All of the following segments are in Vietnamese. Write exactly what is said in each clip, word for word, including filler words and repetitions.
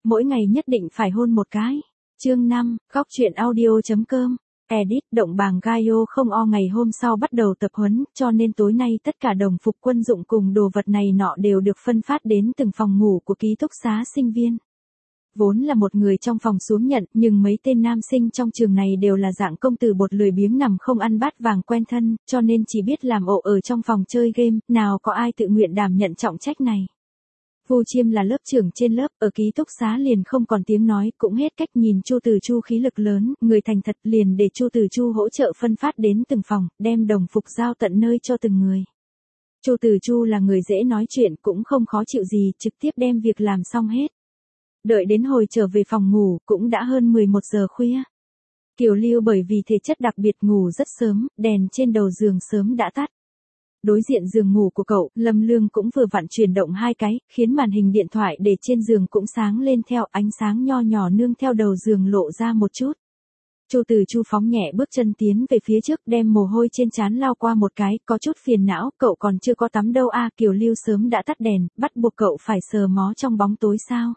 mỗi ngày nhất định phải hôn một cái. Chương năm, góc truyện audio.com. Edit, động bàng Gaio không o ngày hôm sau bắt đầu tập huấn, cho nên tối nay tất cả đồng phục quân dụng cùng đồ vật này nọ đều được phân phát đến từng phòng ngủ của ký túc xá sinh viên. Vốn là một người trong phòng xuống nhận, nhưng mấy tên nam sinh trong trường này đều là dạng công tử bột lười biếng nằm không ăn bát vàng quen thân, cho nên chỉ biết làm ộ ở trong phòng chơi game, nào có ai tự nguyện đảm nhận trọng trách này. Vu Chiêm là lớp trưởng trên lớp, ở ký túc xá liền không còn tiếng nói, cũng hết cách nhìn Chu Từ Chu khí lực lớn, người thành thật liền để Chu Từ Chu hỗ trợ phân phát đến từng phòng, đem đồng phục giao tận nơi cho từng người. Chu Từ Chu là người dễ nói chuyện, cũng không khó chịu gì, trực tiếp đem việc làm xong hết. Đợi đến hồi trở về phòng ngủ, cũng đã hơn mười một giờ khuya. Kiều Lưu bởi vì thể chất đặc biệt ngủ rất sớm, đèn trên đầu giường sớm đã tắt. Đối diện giường ngủ của cậu, Lâm Lương cũng vừa vặn chuyển động hai cái, khiến màn hình điện thoại để trên giường cũng sáng lên theo, ánh sáng nho nhỏ nương theo đầu giường lộ ra một chút. Chu Từ Chu phóng nhẹ bước chân tiến về phía trước, đem mồ hôi trên trán lao qua một cái, có chút phiền não, cậu còn chưa có tắm đâu a. Kiều Lưu sớm đã tắt đèn, bắt buộc cậu phải sờ mó trong bóng tối sao?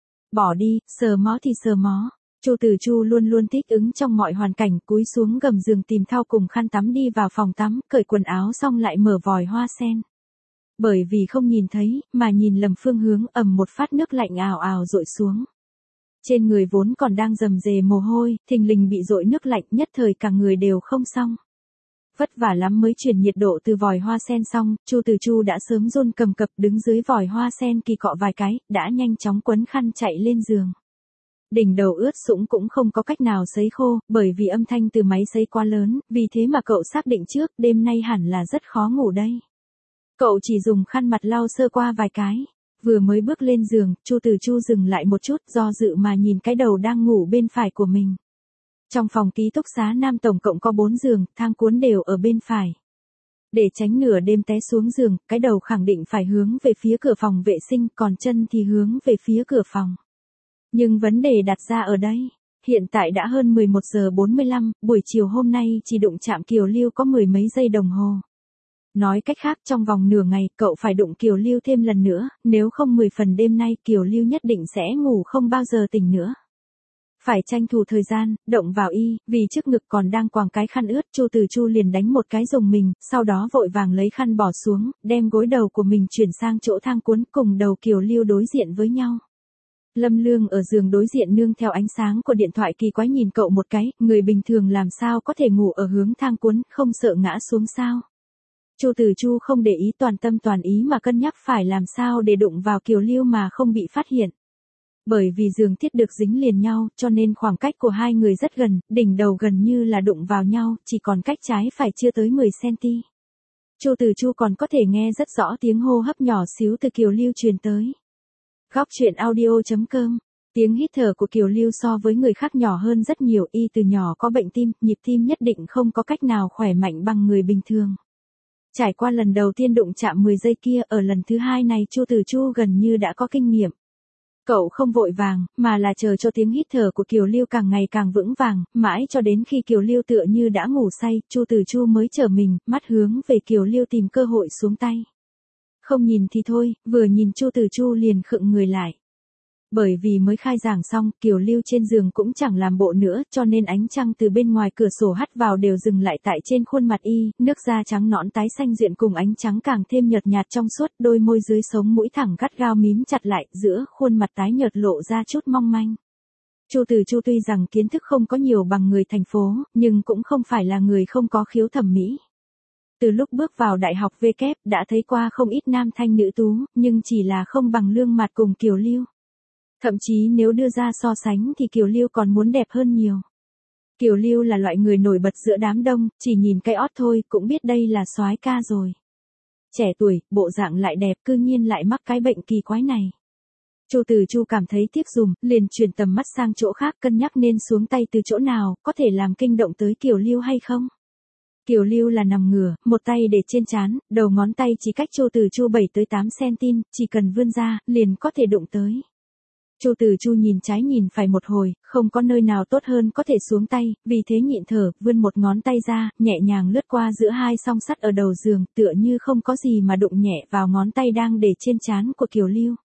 Bỏ đi, sờ mó thì sờ mó. Chu Từ Chu luôn luôn thích ứng trong mọi hoàn cảnh, cúi xuống gầm giường tìm thau cùng khăn tắm đi vào phòng tắm, cởi quần áo xong lại mở vòi hoa sen. Bởi vì không nhìn thấy, mà nhìn lầm phương hướng, ầm một phát nước lạnh ào ào dội xuống. Trên người vốn còn đang rầm rề mồ hôi, thình lình bị dội nước lạnh, nhất thời cả người đều không xong. Vất vả lắm mới chuyển nhiệt độ từ vòi hoa sen xong, Chu Từ Chu đã sớm run cầm cập đứng dưới vòi hoa sen kỳ cọ vài cái, đã nhanh chóng quấn khăn chạy lên giường. Đỉnh đầu ướt sũng cũng không có cách nào sấy khô, bởi vì âm thanh từ máy sấy quá lớn, vì thế mà cậu xác định trước, đêm nay hẳn là rất khó ngủ đây. Cậu chỉ dùng khăn mặt lau sơ qua vài cái, vừa mới bước lên giường, Chu Từ Chu dừng lại một chút, do dự mà nhìn cái đầu đang ngủ bên phải của mình. Trong phòng ký túc xá nam tổng cộng có bốn giường, thang cuốn đều ở bên phải. Để tránh nửa đêm té xuống giường, cái đầu khẳng định phải hướng về phía cửa phòng vệ sinh, còn chân thì hướng về phía cửa phòng. Nhưng vấn đề đặt ra ở đây, hiện tại đã hơn mười một giờ bốn mươi lăm, buổi chiều hôm nay chỉ đụng chạm Kiều Lưu có mười mấy giây đồng hồ. Nói cách khác trong vòng nửa ngày cậu phải đụng Kiều Lưu thêm lần nữa, nếu không mười phần đêm nay Kiều Lưu nhất định sẽ ngủ không bao giờ tỉnh nữa. Phải tranh thủ thời gian, động vào y, vì trước ngực còn đang quàng cái khăn ướt, Chu Từ Chu liền đánh một cái dùng mình, sau đó vội vàng lấy khăn bỏ xuống, đem gối đầu của mình chuyển sang chỗ thang cuốn cùng đầu Kiều Lưu đối diện với nhau. Lâm Lương ở giường đối diện nương theo ánh sáng của điện thoại kỳ quái nhìn cậu một cái, người bình thường làm sao có thể ngủ ở hướng thang cuốn, không sợ ngã xuống sao. Chu Từ Chu không để ý, toàn tâm toàn ý mà cân nhắc phải làm sao để đụng vào Kiều Lưu mà không bị phát hiện. Bởi vì giường thiết được dính liền nhau, cho nên khoảng cách của hai người rất gần, đỉnh đầu gần như là đụng vào nhau, chỉ còn cách trái phải chưa tới mười xăng-ti-mét. Chu Từ Chu còn có thể nghe rất rõ tiếng hô hấp nhỏ xíu từ Kiều Lưu truyền tới. Góc truyện audio.com. Tiếng hít thở của Kiều Lưu so với người khác nhỏ hơn rất nhiều, y từ nhỏ có bệnh tim, nhịp tim nhất định không có cách nào khỏe mạnh bằng người bình thường. Trải qua lần đầu tiên đụng chạm mười giây kia, ở lần thứ hai này Chu Từ Chu gần như đã có kinh nghiệm. Cậu không vội vàng, mà là chờ cho tiếng hít thở của Kiều Lưu càng ngày càng vững vàng, mãi cho đến khi Kiều Lưu tựa như đã ngủ say, Chu Từ Chu mới trở mình, mắt hướng về Kiều Lưu tìm cơ hội xuống tay. Không nhìn thì thôi, vừa nhìn Chu Từ Chu liền khựng người lại. Bởi vì mới khai giảng xong, Kiều Lưu trên giường cũng chẳng làm bộ nữa, cho nên ánh trăng từ bên ngoài cửa sổ hắt vào đều dừng lại tại trên khuôn mặt y, nước da trắng nõn tái xanh duyện cùng ánh trắng càng thêm nhợt nhạt trong suốt, đôi môi dưới sống mũi thẳng gắt gao mím chặt lại, giữa khuôn mặt tái nhợt lộ ra chút mong manh. Chu Từ Chu tuy rằng kiến thức không có nhiều bằng người thành phố, nhưng cũng không phải là người không có khiếu thẩm mỹ. Từ lúc bước vào đại học vê kép đã thấy qua không ít nam thanh nữ tú, nhưng chỉ là không bằng Lương Mạt cùng Kiều Lưu. Thậm chí nếu đưa ra so sánh thì Kiều Lưu còn muốn đẹp hơn nhiều. Kiều Lưu là loại người nổi bật giữa đám đông, chỉ nhìn cái ót thôi cũng biết đây là soái ca rồi. Trẻ tuổi, bộ dạng lại đẹp, cư nhiên lại mắc cái bệnh kỳ quái này. Chu Từ Chu cảm thấy tiếc dùm, liền chuyển tầm mắt sang chỗ khác cân nhắc nên xuống tay từ chỗ nào, có thể làm kinh động tới Kiều Lưu hay không. Kiều Lưu là nằm ngửa, một tay để trên trán, đầu ngón tay chỉ cách Chu Từ Chu bảy tới tám xăng-ti-mét, chỉ cần vươn ra, liền có thể đụng tới. Chu Từ Chu nhìn trái nhìn phải một hồi, không có nơi nào tốt hơn có thể xuống tay, vì thế nhịn thở, vươn một ngón tay ra, nhẹ nhàng lướt qua giữa hai song sắt ở đầu giường, tựa như không có gì mà đụng nhẹ vào ngón tay đang để trên trán của Kiều Lưu.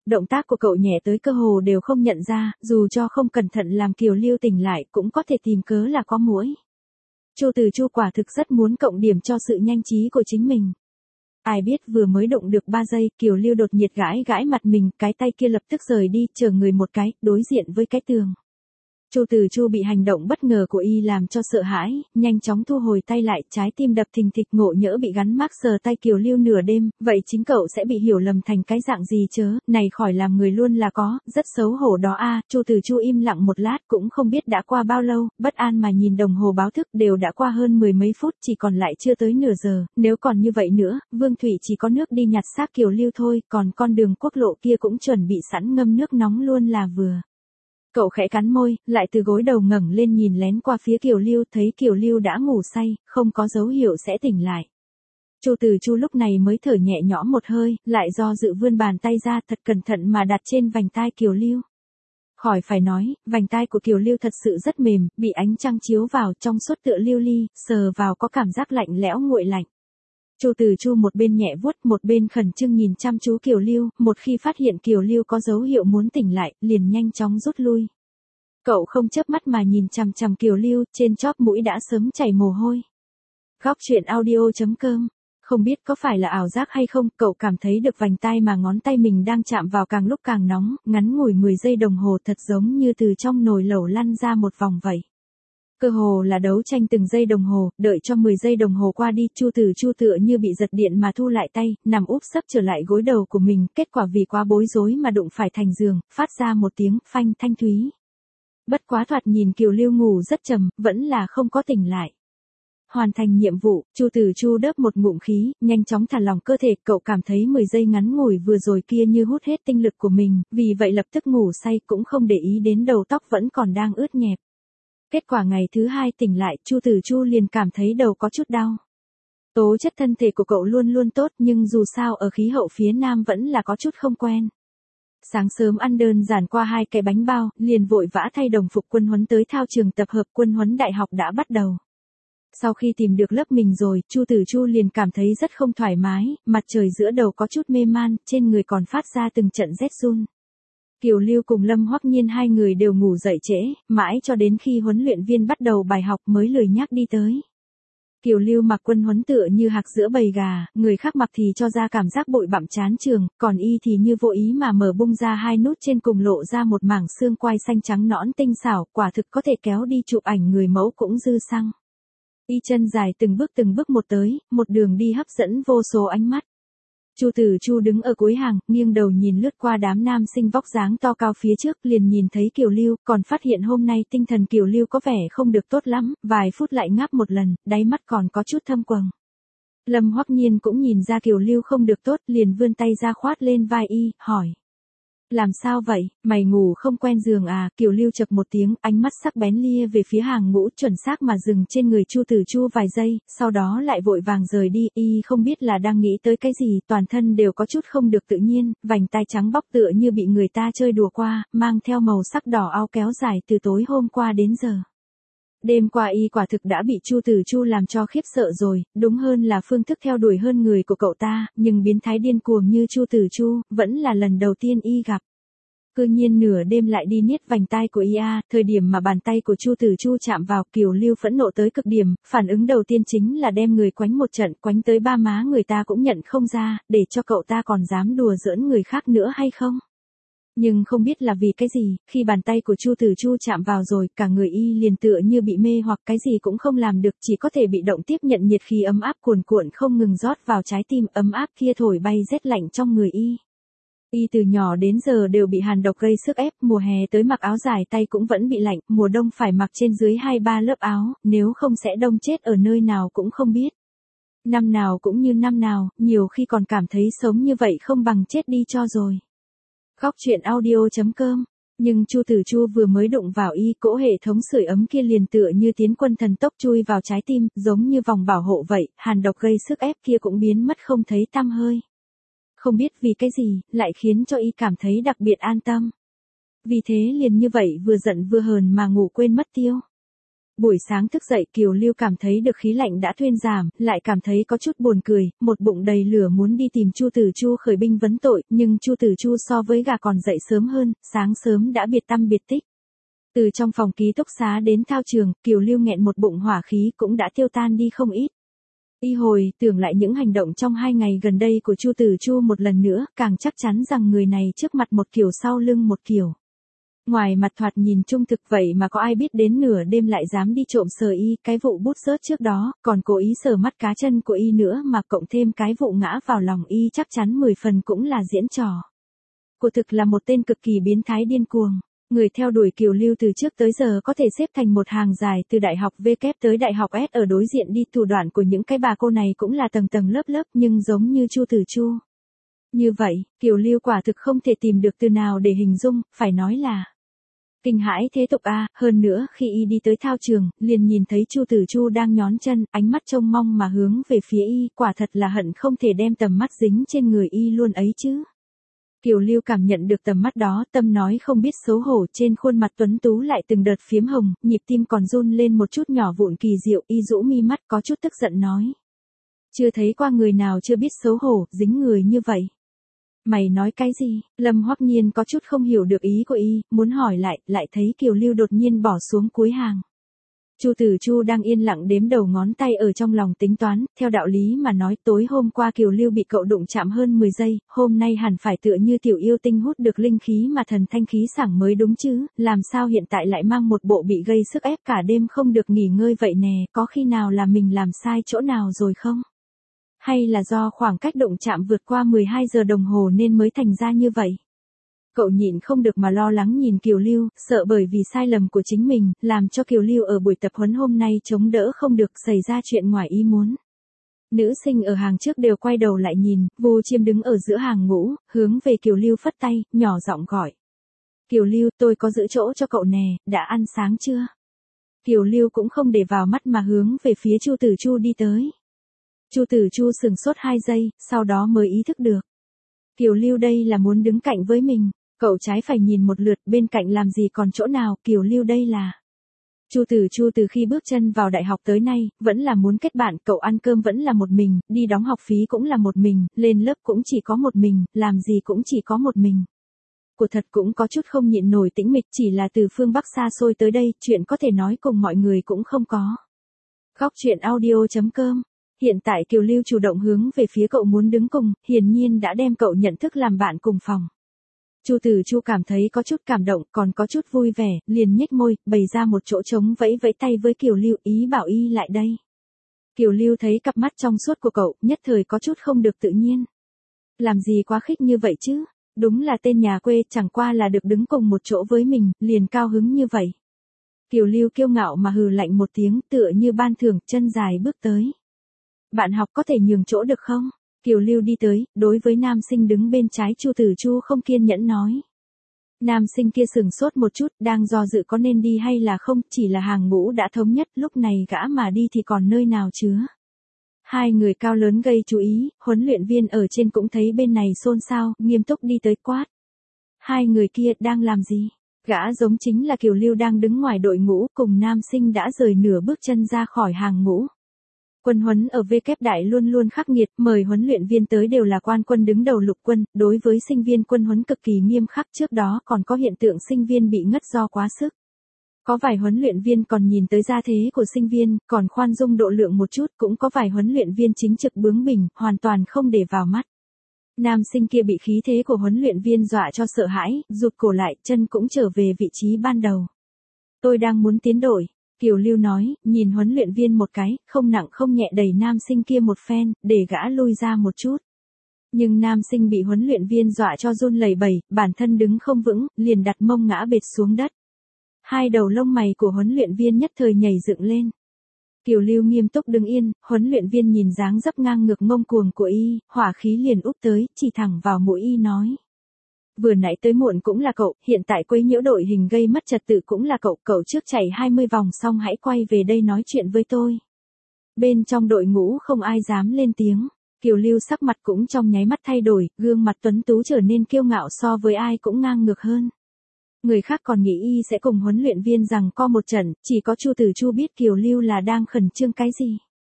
Động tác của cậu nhẹ tới cơ hồ đều không nhận ra, dù cho không cẩn thận làm Kiều Lưu tỉnh lại cũng có thể tìm cớ là có muỗi. Chu Từ Chu quả thực rất muốn cộng điểm cho sự nhanh trí của chính mình. Ai biết vừa mới động được ba giây, Kiều Lưu đột nhiệt gãi gãi mặt mình, cái tay kia lập tức rời đi, chờ người một cái, đối diện với cái tường. Chu Từ Chu bị hành động bất ngờ của y làm cho sợ hãi, nhanh chóng thu hồi tay lại, trái tim đập thình thịch, ngộ nhỡ bị gắn mác sờ tay Kiều Lưu nửa đêm, vậy chính cậu sẽ bị hiểu lầm thành cái dạng gì chớ, này khỏi làm người luôn là có, rất xấu hổ đó a. Chu Từ Chu im lặng một lát cũng không biết đã qua bao lâu, bất an mà nhìn đồng hồ báo thức, đều đã qua hơn mười mấy phút, chỉ còn lại chưa tới nửa giờ, nếu còn như vậy nữa, Vương Thủy chỉ có nước đi nhặt xác Kiều Lưu thôi, còn con đường quốc lộ kia cũng chuẩn bị sẵn ngâm nước nóng luôn là vừa. Cậu khẽ cắn môi, lại từ gối đầu ngẩng lên nhìn lén qua phía Kiều Lưu, thấy Kiều Lưu đã ngủ say, không có dấu hiệu sẽ tỉnh lại. Chu Từ Chu lúc này mới thở nhẹ nhõm một hơi, lại do dự vươn bàn tay ra thật cẩn thận mà đặt trên vành tai Kiều Lưu. Khỏi phải nói, vành tai của Kiều Lưu thật sự rất mềm, bị ánh trăng chiếu vào trong suốt tựa lưu ly, sờ vào có cảm giác lạnh lẽo nguội lạnh. Chu Từ Chu một bên nhẹ vuốt, một bên khẩn trương nhìn chăm chú Kiều Lưu, một khi phát hiện Kiều Lưu có dấu hiệu muốn tỉnh lại, liền nhanh chóng rút lui. Cậu không chớp mắt mà nhìn chằm chằm Kiều Lưu, trên chóp mũi đã sớm chảy mồ hôi. Góc truyện audio chấm com. Không biết có phải là ảo giác hay không, cậu cảm thấy được vành tai mà ngón tay mình đang chạm vào càng lúc càng nóng, ngắn ngủi mười giây đồng hồ thật giống như từ trong nồi lẩu lăn ra một vòng vậy. Cơ hồ là đấu tranh từng giây đồng hồ, đợi cho mười giây đồng hồ qua đi, Chu Từ Chu tựa như bị giật điện mà thu lại tay, nằm úp sấp trở lại gối đầu của mình, kết quả vì quá bối rối mà đụng phải thành giường, phát ra một tiếng phanh thanh thúy. Bất quá thoạt nhìn Kiều Lưu ngủ rất trầm, vẫn là không có tỉnh lại. Hoàn thành nhiệm vụ, Chu Từ Chu đớp một ngụm khí, nhanh chóng thả lỏng cơ thể, cậu cảm thấy mười giây ngắn ngủi vừa rồi kia như hút hết tinh lực của mình, vì vậy lập tức ngủ say cũng không để ý đến đầu tóc vẫn còn đang ướt nhẹp. Kết quả ngày thứ hai tỉnh lại, Chu Từ Chu liền cảm thấy đầu có chút đau. Tố chất thân thể của cậu luôn luôn tốt nhưng dù sao ở khí hậu phía Nam vẫn là có chút không quen. Sáng sớm ăn đơn giản qua hai cái bánh bao, liền vội vã thay đồng phục quân huấn tới thao trường tập hợp quân huấn đại học đã bắt đầu. Sau khi tìm được lớp mình rồi, Chu Từ Chu liền cảm thấy rất không thoải mái, mặt trời giữa đầu có chút mê man, trên người còn phát ra từng trận rét run. Kiều Lưu cùng Lâm Hoắc Nhiên hai người đều ngủ dậy trễ, mãi cho đến khi huấn luyện viên bắt đầu bài học mới lười nhác đi tới. Kiều Lưu mặc quân huấn tựa như hạc giữa bầy gà, người khác mặc thì cho ra cảm giác bội bặm chán trường, còn y thì như vô ý mà mở bung ra hai nút trên cùng lộ ra một mảng xương quai xanh trắng nõn tinh xảo, quả thực có thể kéo đi chụp ảnh người mẫu cũng dư xăng. Y chân dài từng bước từng bước một tới, một đường đi hấp dẫn vô số ánh mắt. Chu Từ Chu đứng ở cuối hàng, nghiêng đầu nhìn lướt qua đám nam sinh vóc dáng to cao phía trước, liền nhìn thấy Kiều Lưu, còn phát hiện hôm nay tinh thần Kiều Lưu có vẻ không được tốt lắm, vài phút lại ngáp một lần, đáy mắt còn có chút thâm quầng. Lâm Hoắc Nhiên cũng nhìn ra Kiều Lưu không được tốt, liền vươn tay ra khoát lên vai y, hỏi. Làm sao vậy, mày ngủ không quen giường à? Kiều Lưu chậc một tiếng, ánh mắt sắc bén lia về phía hàng ngũ, chuẩn xác mà dừng trên người Chu Từ Chu vài giây, sau đó lại vội vàng rời đi, y không biết là đang nghĩ tới cái gì, toàn thân đều có chút không được tự nhiên, vành tai trắng bóc tựa như bị người ta chơi đùa qua, mang theo màu sắc đỏ ao kéo dài từ tối hôm qua đến giờ. Đêm qua y quả thực đã bị Chu Từ Chu làm cho khiếp sợ rồi, đúng hơn là phương thức theo đuổi hơn người của cậu ta, nhưng biến thái điên cuồng như Chu Từ Chu, vẫn là lần đầu tiên y gặp. Cư nhiên nửa đêm lại đi niết vành tai của y a, thời điểm mà bàn tay của Chu Từ Chu chạm vào, Kiều Lưu phẫn nộ tới cực điểm, phản ứng đầu tiên chính là đem người quánh một trận, quánh tới ba má người ta cũng nhận không ra, để cho cậu ta còn dám đùa giỡn người khác nữa hay không. Nhưng không biết là vì cái gì, khi bàn tay của Chu Từ Chu chạm vào rồi, cả người y liền tựa như bị mê hoặc cái gì cũng không làm được, chỉ có thể bị động tiếp nhận nhiệt khí ấm áp cuồn cuộn không ngừng rót vào trái tim, ấm áp kia thổi bay rét lạnh trong người y. Y từ nhỏ đến giờ đều bị hàn độc gây sức ép, mùa hè tới mặc áo dài tay cũng vẫn bị lạnh, mùa đông phải mặc trên dưới hai ba lớp áo, nếu không sẽ đông chết ở nơi nào cũng không biết. Năm nào cũng như năm nào, nhiều khi còn cảm thấy sống như vậy không bằng chết đi cho rồi. Góc truyện audio chấm com. Nhưng Chu Từ Chu vừa mới đụng vào y, cỗ hệ thống sưởi ấm kia liền tựa như tiến quân thần tốc chui vào trái tim, giống như vòng bảo hộ vậy, hàn độc gây sức ép kia cũng biến mất không thấy tăm hơi. Không biết vì cái gì, lại khiến cho y cảm thấy đặc biệt an tâm. Vì thế liền như vậy vừa giận vừa hờn mà ngủ quên mất tiêu. Buổi sáng thức dậy Kiều Lưu cảm thấy được khí lạnh đã thuyên giảm, lại cảm thấy có chút buồn cười, một bụng đầy lửa muốn đi tìm Chu Tử Chu khởi binh vấn tội, nhưng Chu Tử Chu so với gà còn dậy sớm hơn, sáng sớm đã biệt tăm biệt tích. Từ trong phòng ký túc xá đến thao trường, Kiều Lưu nghẹn một bụng hỏa khí cũng đã tiêu tan đi không ít. Y hồi tưởng lại những hành động trong hai ngày gần đây của Chu Tử Chu một lần nữa, càng chắc chắn rằng người này trước mặt một kiểu sau lưng một kiểu. Ngoài mặt thoạt nhìn trung thực vậy mà có ai biết đến nửa đêm lại dám đi trộm sờ y, cái vụ bút rớt trước đó, còn cố ý sờ mắt cá chân của y nữa mà cộng thêm cái vụ ngã vào lòng y chắc chắn mười phần cũng là diễn trò. Cô thực là một tên cực kỳ biến thái điên cuồng. Người theo đuổi Kiều Lưu từ trước tới giờ có thể xếp thành một hàng dài từ đại học V kép tới đại học S ở đối diện đi, thủ đoạn của những cái bà cô này cũng là tầng tầng lớp lớp nhưng giống như Chu Tử Chu. Như vậy, Kiều Lưu quả thực không thể tìm được từ nào để hình dung, phải nói là kinh hãi thế tục a. Hơn nữa khi y đi tới thao trường, liền nhìn thấy Chu Tử Chu đang nhón chân, ánh mắt trông mong mà hướng về phía y, quả thật là hận không thể đem tầm mắt dính trên người y luôn ấy chứ. Kiều Lưu cảm nhận được tầm mắt đó, tâm nói không biết xấu hổ, trên khuôn mặt tuấn tú lại từng đợt phiếm hồng, nhịp tim còn run lên một chút nhỏ vụn kỳ diệu, y rũ mi mắt có chút tức giận nói. Chưa thấy qua người nào chưa biết xấu hổ, dính người như vậy. Mày nói cái gì? Lâm Hoắc Nhiên có chút không hiểu được ý của y, muốn hỏi lại, lại thấy Kiều Lưu đột nhiên bỏ xuống cuối hàng. Chu Tử Chu đang yên lặng đếm đầu ngón tay ở trong lòng tính toán, theo đạo lý mà nói tối hôm qua Kiều Lưu bị cậu đụng chạm hơn mười giây, hôm nay hẳn phải tựa như tiểu yêu tinh hút được linh khí mà thần thanh khí sảng mới đúng chứ, làm sao hiện tại lại mang một bộ bị gây sức ép cả đêm không được nghỉ ngơi vậy nè, có khi nào là mình làm sai chỗ nào rồi không? Hay là do khoảng cách đụng chạm vượt qua mười hai giờ đồng hồ nên mới thành ra như vậy? Cậu nhịn không được mà lo lắng nhìn Kiều Lưu, sợ bởi vì sai lầm của chính mình, làm cho Kiều Lưu ở buổi tập huấn hôm nay chống đỡ không được xảy ra chuyện ngoài ý muốn. Nữ sinh ở hàng trước đều quay đầu lại nhìn, Vu Chiêm đứng ở giữa hàng ngũ, hướng về Kiều Lưu phất tay, nhỏ giọng gọi. Kiều Lưu, tôi có giữ chỗ cho cậu nè, đã ăn sáng chưa? Kiều Lưu cũng không để vào mắt mà hướng về phía Chu Tử Chu đi tới. Chu Tử Chu sừng sốt hai giây, sau đó mới ý thức được. Kiều Lưu đây là muốn đứng cạnh với mình. Cậu trái phải nhìn một lượt, bên cạnh làm gì còn chỗ nào, Kiều Lưu đây là. Chu Tử Chu từ khi bước chân vào đại học tới nay, vẫn là muốn kết bạn, cậu ăn cơm vẫn là một mình, đi đóng học phí cũng là một mình, lên lớp cũng chỉ có một mình, làm gì cũng chỉ có một mình. Của thật cũng có chút không nhịn nổi tĩnh mịch, chỉ là từ phương Bắc xa xôi tới đây, chuyện có thể nói cùng mọi người cũng không có. Góc truyện audio chấm com. Hiện tại Kiều Lưu chủ động hướng về phía cậu muốn đứng cùng, hiển nhiên đã đem cậu nhận thức làm bạn cùng phòng. Chu Tử Chu cảm thấy có chút cảm động, còn có chút vui vẻ, liền nhếch môi, bày ra một chỗ trống vẫy vẫy tay với Kiều Lưu, ý bảo y lại đây. Kiều Lưu thấy cặp mắt trong suốt của cậu, nhất thời có chút không được tự nhiên. Làm gì quá khích như vậy chứ? Đúng là tên nhà quê, chẳng qua là được đứng cùng một chỗ với mình, liền cao hứng như vậy. Kiều Lưu kiêu ngạo mà hừ lạnh một tiếng, tựa như ban thưởng, chân dài bước tới. Bạn học có thể nhường chỗ được không? Kiều Lưu đi tới, đối với nam sinh đứng bên trái Chu Tử Chu không kiên nhẫn nói. Nam sinh kia sừng sốt một chút, đang do dự có nên đi hay là không, chỉ là hàng ngũ đã thống nhất, lúc này gã mà đi thì còn nơi nào chứa. Hai người cao lớn gây chú ý, huấn luyện viên ở trên cũng thấy bên này xôn xao, nghiêm túc đi tới quát. Hai người kia đang làm gì? Gã giống chính là Kiều Lưu đang đứng ngoài đội ngũ, cùng nam sinh đã rời nửa bước chân ra khỏi hàng ngũ. Quân huấn ở V kép đại luôn luôn khắc nghiệt, mời huấn luyện viên tới đều là quan quân đứng đầu lục quân, đối với sinh viên quân huấn cực kỳ nghiêm khắc, trước đó còn có hiện tượng sinh viên bị ngất do quá sức. Có vài huấn luyện viên còn nhìn tới gia thế của sinh viên, còn khoan dung độ lượng một chút, cũng có vài huấn luyện viên chính trực bướng bỉnh, hoàn toàn không để vào mắt. Nam sinh kia bị khí thế của huấn luyện viên dọa cho sợ hãi, rụt cổ lại, chân cũng trở về vị trí ban đầu. Tôi đang muốn tiến đội. Kiều Lưu nói, nhìn huấn luyện viên một cái, không nặng không nhẹ đẩy nam sinh kia một phen, để gã lui ra một chút. Nhưng nam sinh bị huấn luyện viên dọa cho run lẩy bẩy, bản thân đứng không vững, liền đặt mông ngã bệt xuống đất. Hai đầu lông mày của huấn luyện viên nhất thời nhảy dựng lên. Kiều Lưu nghiêm túc đứng yên, huấn luyện viên nhìn dáng dấp ngang ngược ngông cuồng của y, hỏa khí liền úp tới, chỉ thẳng vào mũi y nói. Vừa nãy tới muộn cũng là cậu, hiện tại quấy nhiễu đội hình gây mất trật tự cũng là cậu, cậu trước chạy hai mươi vòng xong hãy quay về đây nói chuyện với tôi. Bên trong đội ngũ không ai dám lên tiếng, Kiều Lưu sắc mặt cũng trong nháy mắt thay đổi, gương mặt tuấn tú trở nên kiêu ngạo so với ai cũng ngang ngược hơn. Người khác còn nghĩ y sẽ cùng huấn luyện viên rằng co một trận, chỉ có Chu Tử Chu biết Kiều Lưu là đang khẩn trương cái gì.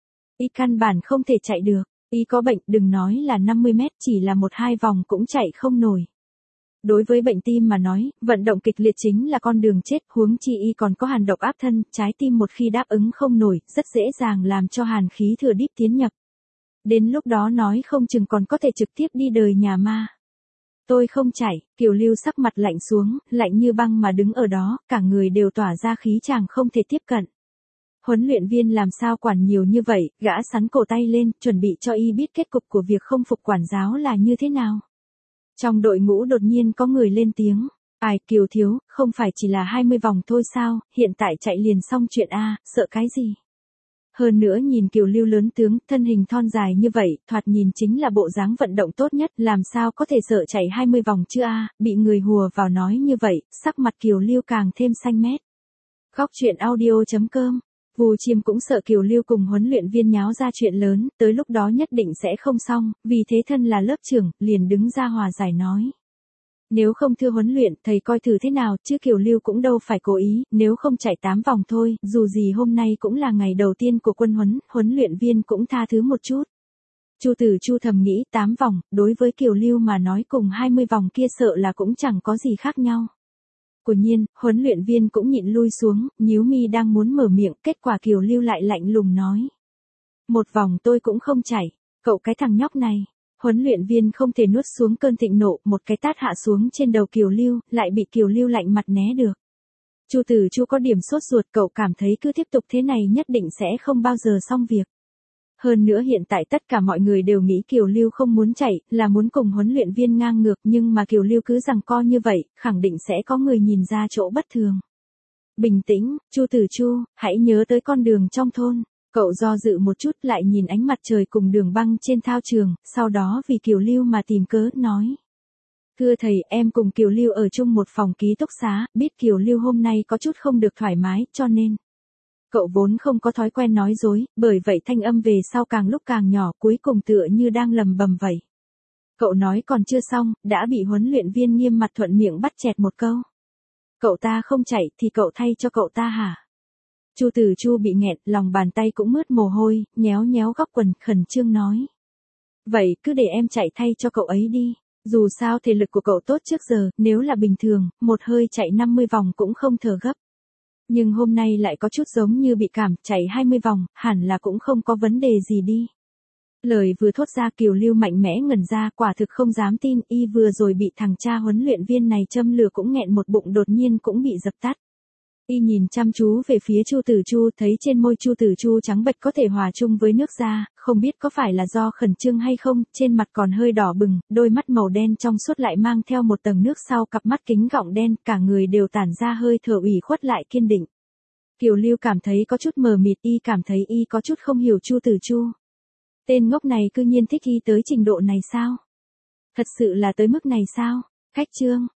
Y căn bản không thể chạy được, y có bệnh, đừng nói là năm mươi mét, chỉ là một hai vòng cũng chạy không nổi. Đối với bệnh tim mà nói, vận động kịch liệt chính là con đường chết, huống chi y còn có hàn độc áp thân, trái tim một khi đáp ứng không nổi, rất dễ dàng làm cho hàn khí thừa đít tiến nhập. Đến lúc đó nói không chừng còn có thể trực tiếp đi đời nhà ma. Tôi không chạy, Kiều Lưu sắc mặt lạnh xuống, lạnh như băng mà đứng ở đó, cả người đều tỏa ra khí chàng không thể tiếp cận. Huấn luyện viên làm sao quản nhiều như vậy, gã sắn cổ tay lên, chuẩn bị cho y biết kết cục của việc không phục quản giáo là như thế nào. Trong đội ngũ đột nhiên có người lên tiếng, ai Kiều thiếu, không phải chỉ là hai mươi vòng thôi sao, hiện tại chạy liền xong chuyện a, sợ cái gì. Hơn nữa nhìn Kiều Lưu lớn tướng, thân hình thon dài như vậy, thoạt nhìn chính là bộ dáng vận động tốt nhất, làm sao có thể sợ chạy hai mươi vòng chứ a, bị người hùa vào nói như vậy, sắc mặt Kiều Lưu càng thêm xanh mét. Góc truyện audio chấm com. Vù Chiêm cũng sợ Kiều Lưu cùng huấn luyện viên nháo ra chuyện lớn, tới lúc đó nhất định sẽ không xong, vì thế thân là lớp trưởng, liền đứng ra hòa giải nói. Nếu không thưa huấn luyện, thầy coi thử thế nào, chứ Kiều Lưu cũng đâu phải cố ý, nếu không chạy tám vòng thôi, dù gì hôm nay cũng là ngày đầu tiên của quân huấn, huấn luyện viên cũng tha thứ một chút. Chu Tử Chu thầm nghĩ tám vòng, đối với Kiều Lưu mà nói cùng hai mươi vòng kia sợ là cũng chẳng có gì khác nhau. Quả nhiên, huấn luyện viên cũng nhịn lui xuống, nhíu mi đang muốn mở miệng, kết quả Kiều Lưu lại lạnh lùng nói. Một vòng tôi cũng không chạy, cậu cái thằng nhóc này. Huấn luyện viên không thể nuốt xuống cơn thịnh nộ, một cái tát hạ xuống trên đầu Kiều Lưu, lại bị Kiều Lưu lạnh mặt né được. Chu Tử Chu có điểm sốt ruột, cậu cảm thấy cứ tiếp tục thế này nhất định sẽ không bao giờ xong việc. Hơn nữa hiện tại tất cả mọi người đều nghĩ Kiều Lưu không muốn chạy, là muốn cùng huấn luyện viên ngang ngược, nhưng mà Kiều Lưu cứ giằng co như vậy, khẳng định sẽ có người nhìn ra chỗ bất thường. Bình tĩnh, Chu Tử Chu, hãy nhớ tới con đường trong thôn. Cậu do dự một chút lại nhìn ánh mặt trời cùng đường băng trên thao trường, sau đó vì Kiều Lưu mà tìm cớ, nói. Thưa thầy, em cùng Kiều Lưu ở chung một phòng ký túc xá, biết Kiều Lưu hôm nay có chút không được thoải mái, cho nên. Cậu vốn không có thói quen nói dối, bởi vậy thanh âm về sau càng lúc càng nhỏ, cuối cùng tựa như đang lầm bầm vậy. Cậu nói còn chưa xong, đã bị huấn luyện viên nghiêm mặt thuận miệng bắt chẹt một câu. Cậu ta không chạy thì cậu thay cho cậu ta hả? Chu Tử Chu bị nghẹn, lòng bàn tay cũng mướt mồ hôi, nhéo nhéo góc quần, khẩn trương nói. Vậy cứ để em chạy thay cho cậu ấy đi, dù sao thể lực của cậu tốt trước giờ, nếu là bình thường, một hơi chạy năm mươi vòng cũng không thở gấp. Nhưng hôm nay lại có chút giống như bị cảm, chạy hai mươi vòng, hẳn là cũng không có vấn đề gì đi. Lời vừa thốt ra Kiều Lưu mạnh mẽ ngẩn ra, quả thực không dám tin, y vừa rồi bị thằng cha huấn luyện viên này châm lửa cũng nghẹn một bụng đột nhiên cũng bị dập tắt. Y nhìn chăm chú về phía Chu Tử Chu, thấy trên môi Chu Tử Chu trắng bệch có thể hòa chung với nước da, không biết có phải là do khẩn trương hay không, trên mặt còn hơi đỏ bừng, đôi mắt màu đen trong suốt lại mang theo một tầng nước sau cặp mắt kính gọng đen, cả người đều tản ra hơi thở ủy khuất lại kiên định. Kiều Lưu cảm thấy có chút mờ mịt, y cảm thấy y có chút không hiểu Chu Tử Chu. Tên ngốc này cư nhiên thích y tới trình độ này sao? Thật sự là tới mức này sao? Khách trương,